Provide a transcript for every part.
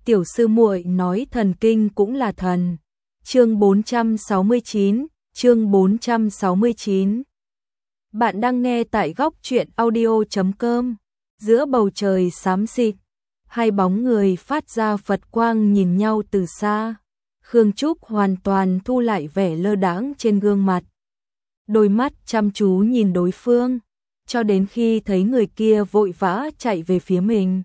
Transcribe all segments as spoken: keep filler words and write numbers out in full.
tiểu sư muội nói thần kinh cũng là thần. Chương bốn trăm sáu mươi chín, chương bốn trăm sáu mươi chín. Bạn đang nghe tại góc truyện audio chấm com. Giữa bầu trời xám xịt, hai bóng người phát ra Phật quang nhìn nhau từ xa. Khương Trúc hoàn toàn thu lại vẻ lơ đãng trên gương mặt. Đôi mắt chăm chú nhìn đối phương, cho đến khi thấy người kia vội vã chạy về phía mình.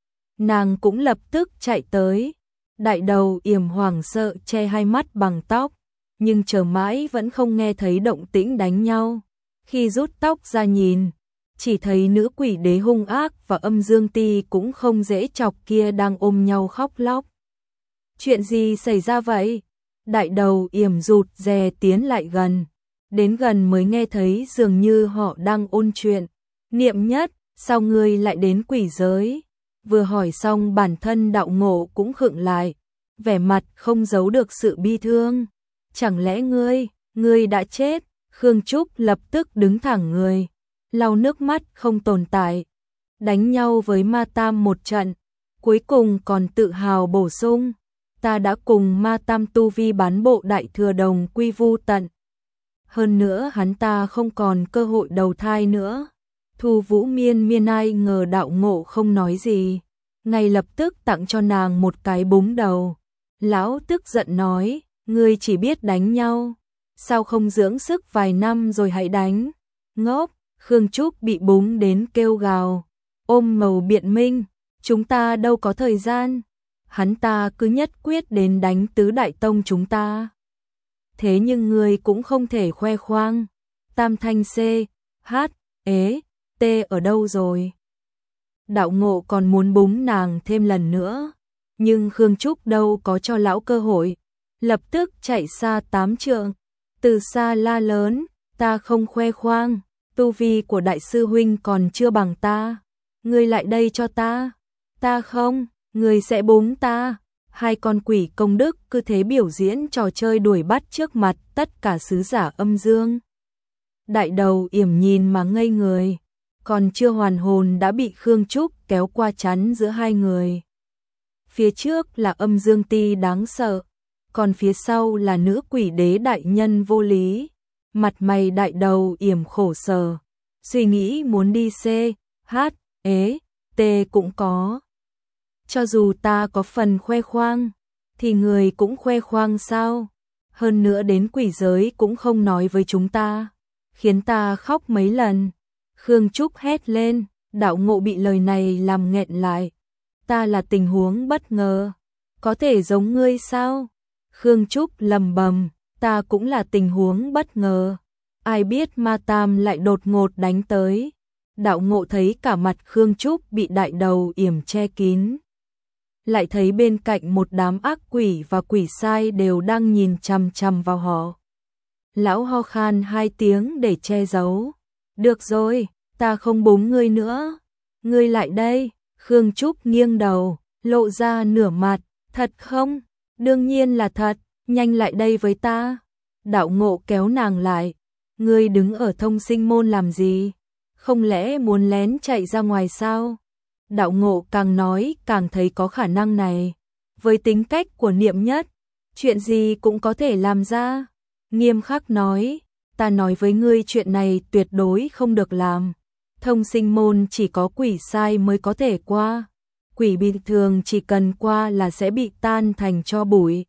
Nàng cũng lập tức chạy tới, đại đầu yểm hoảng sợ che hai mắt bằng tóc, nhưng chờ mãi vẫn không nghe thấy động tĩnh đánh nhau. Khi rút tóc ra nhìn, chỉ thấy nữ quỷ đế hung ác và âm dương ti cũng không dễ chọc kia đang ôm nhau khóc lóc. Chuyện gì xảy ra vậy? Đại đầu yểm rụt rè tiến lại gần, đến gần mới nghe thấy dường như họ đang ôn chuyện. Niệm Nhất, sao ngươi lại đến quỷ giới? Vừa hỏi xong bản thân Đạo Ngộ cũng khựng lại, vẻ mặt không giấu được sự bi thương. Chẳng lẽ ngươi, ngươi đã chết? Khương Trúc lập tức đứng thẳng người, lau nước mắt không tồn tại. Đánh nhau với Ma Tam một trận, cuối cùng còn tự hào bổ sung, ta đã cùng Ma Tam tu vi bán bộ đại thừa đồng quy vu tận. Hơn nữa hắn ta không còn cơ hội đầu thai nữa. Thu Vũ miên miên ai ngờ Đạo Ngộ không nói gì, ngay lập tức tặng cho nàng một cái búng đầu. Lão tức giận nói, ngươi chỉ biết đánh nhau, sao không dưỡng sức vài năm rồi hãy đánh? Ngốc! Khương Trúc bị búng đến kêu gào, ôm màu biện minh, chúng ta đâu có thời gian. Hắn ta cứ nhất quyết đến đánh tứ đại tông chúng ta. Thế nhưng ngươi cũng không thể khoe khoang. Tam thanh C, H, ế, T ở đâu rồi? Đạo Ngộ còn muốn búng nàng thêm lần nữa, nhưng Khương Trúc đâu có cho lão cơ hội, lập tức chạy xa tám trượng, từ xa la lớn, ta không khoe khoang, tu vi của đại sư huynh còn chưa bằng ta, ngươi lại đây cho ta, ta không, ngươi sẽ búng ta. Hai con quỷ công đức cứ thế biểu diễn trò chơi đuổi bắt trước mặt tất cả sứ giả âm dương. Đại đầu yểm nhìn mà ngây người, còn chưa hoàn hồn đã bị Khương Trúc kéo qua chắn giữa hai người. Phía trước là âm dương ti đáng sợ, còn phía sau là nữ quỷ đế đại nhân vô lý. Mặt mày đại đầu yểm khổ sở, suy nghĩ muốn đi C, H, ế, T cũng có. Cho dù ta có phần khoe khoang, thì người cũng khoe khoang sao? Hơn nữa đến quỷ giới cũng không nói với chúng ta, khiến ta khóc mấy lần. Khương Trúc hét lên, Đạo Ngộ bị lời này làm nghẹn lại. Ta là tình huống bất ngờ, có thể giống ngươi sao? Khương Trúc lầm bầm, ta cũng là tình huống bất ngờ. Ai biết Ma Tam lại đột ngột đánh tới. Đạo Ngộ thấy cả mặt Khương Trúc bị đại đầu yểm che kín, lại thấy bên cạnh một đám ác quỷ và quỷ sai đều đang nhìn chằm chằm vào họ. Lão ho khan hai tiếng để che giấu. Được rồi, ta không búng ngươi nữa. Ngươi lại đây. Khương Trúc nghiêng đầu, lộ ra nửa mặt. Thật không? Đương nhiên là thật, nhanh lại đây với ta. Đạo Ngộ kéo nàng lại. Ngươi đứng ở thông sinh môn làm gì? Không lẽ muốn lén chạy ra ngoài sao? Đạo Ngộ càng nói càng thấy có khả năng này. Với tính cách của Niệm Nhất, chuyện gì cũng có thể làm ra. Nghiêm khắc nói, ta nói với ngươi chuyện này tuyệt đối không được làm. Thông sinh môn chỉ có quỷ sai mới có thể qua. Quỷ bình thường chỉ cần qua là sẽ bị tan thành tro bụi.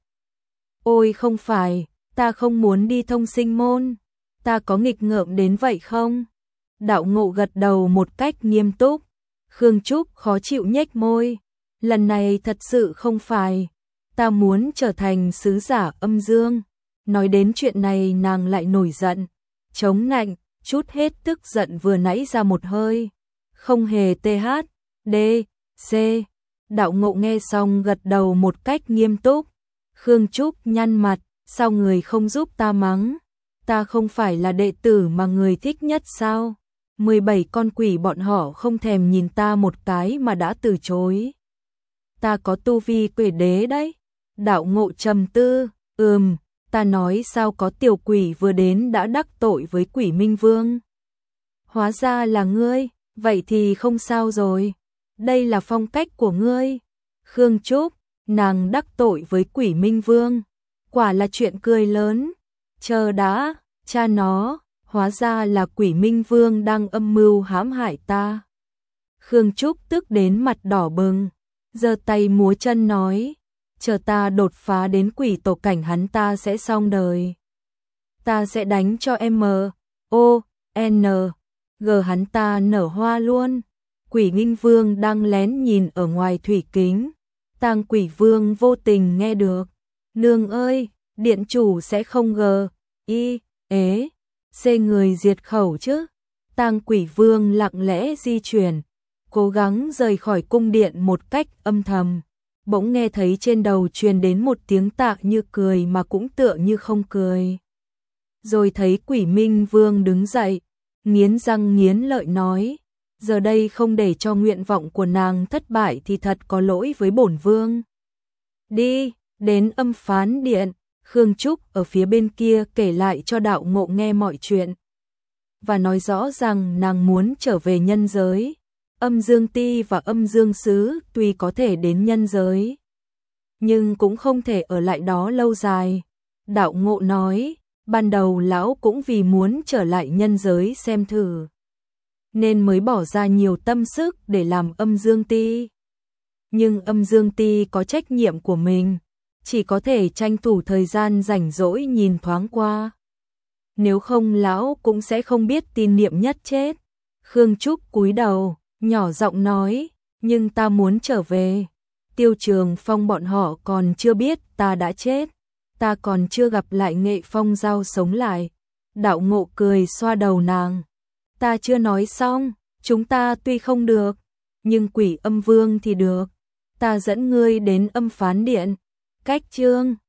Ôi không phải, ta không muốn đi thông sinh môn. Ta có nghịch ngợm đến vậy không? Đạo Ngộ gật đầu một cách nghiêm túc. Khương Trúc khó chịu nhếch môi. Lần này thật sự không phải. Ta muốn trở thành sứ giả âm dương. Nói đến chuyện này nàng lại nổi giận. Chống nạnh, chút hết tức giận vừa nãy ra một hơi. Không hề th, d, c. Đạo Ngộ nghe xong gật đầu một cách nghiêm túc. Khương Trúc nhăn mặt, sao người không giúp ta mắng? Ta không phải là đệ tử mà người thích nhất sao? mười bảy con quỷ bọn họ không thèm nhìn ta một cái mà đã từ chối. Ta có tu vi quỷ đế đấy. Đạo Ngộ trầm tư, ừm, ta nói sao có tiểu quỷ vừa đến đã đắc tội với quỷ minh vương. Hóa ra là ngươi, vậy thì không sao rồi. Đây là phong cách của ngươi. Khương Trúc, nàng đắc tội với Quỷ Minh Vương, quả là chuyện cười lớn. Chờ đã, cha nó, hóa ra là Quỷ Minh Vương đang âm mưu hãm hại ta. Khương Trúc tức đến mặt đỏ bừng, giơ tay múa chân nói, chờ ta đột phá đến quỷ tổ cảnh hắn ta sẽ xong đời. Ta sẽ đánh cho M, O, N, G hắn ta nở hoa luôn. Quỷ Minh Vương đang lén nhìn ở ngoài thủy kính. Tang Quỷ Vương vô tình nghe được. Nương ơi, điện chủ sẽ không G, I, ế, C người diệt khẩu chứ. Tang Quỷ Vương lặng lẽ di chuyển, cố gắng rời khỏi cung điện một cách âm thầm. Bỗng nghe thấy trên đầu truyền đến một tiếng tạ như cười mà cũng tựa như không cười. Rồi thấy Quỷ Minh Vương đứng dậy, nghiến răng nghiến lợi nói, giờ đây không để cho nguyện vọng của nàng thất bại thì thật có lỗi với bổn vương. Đi, đến âm phán điện. Khương Trúc ở phía bên kia kể lại cho Đạo Ngộ nghe mọi chuyện, và nói rõ rằng nàng muốn trở về nhân giới. Âm Dương Ti và Âm Dương Sứ tuy có thể đến nhân giới, nhưng cũng không thể ở lại đó lâu dài. Đạo Ngộ nói, ban đầu lão cũng vì muốn trở lại nhân giới xem thử, nên mới bỏ ra nhiều tâm sức để làm Âm Dương Ti. Nhưng Âm Dương Ti có trách nhiệm của mình, chỉ có thể tranh thủ thời gian rảnh rỗi nhìn thoáng qua. Nếu không lão cũng sẽ không biết tin Niệm Nhất chết. Khương Trúc cúi đầu, nhỏ giọng nói, nhưng ta muốn trở về. Tiêu Trường Phong bọn họ còn chưa biết ta đã chết, ta còn chưa gặp lại Nghệ Phong Giao sống lại. Đạo Ngộ cười xoa đầu nàng, ta chưa nói xong, chúng ta tuy không được, nhưng Quỷ Âm Vương thì được. Ta dẫn ngươi đến âm phán điện. Cách chương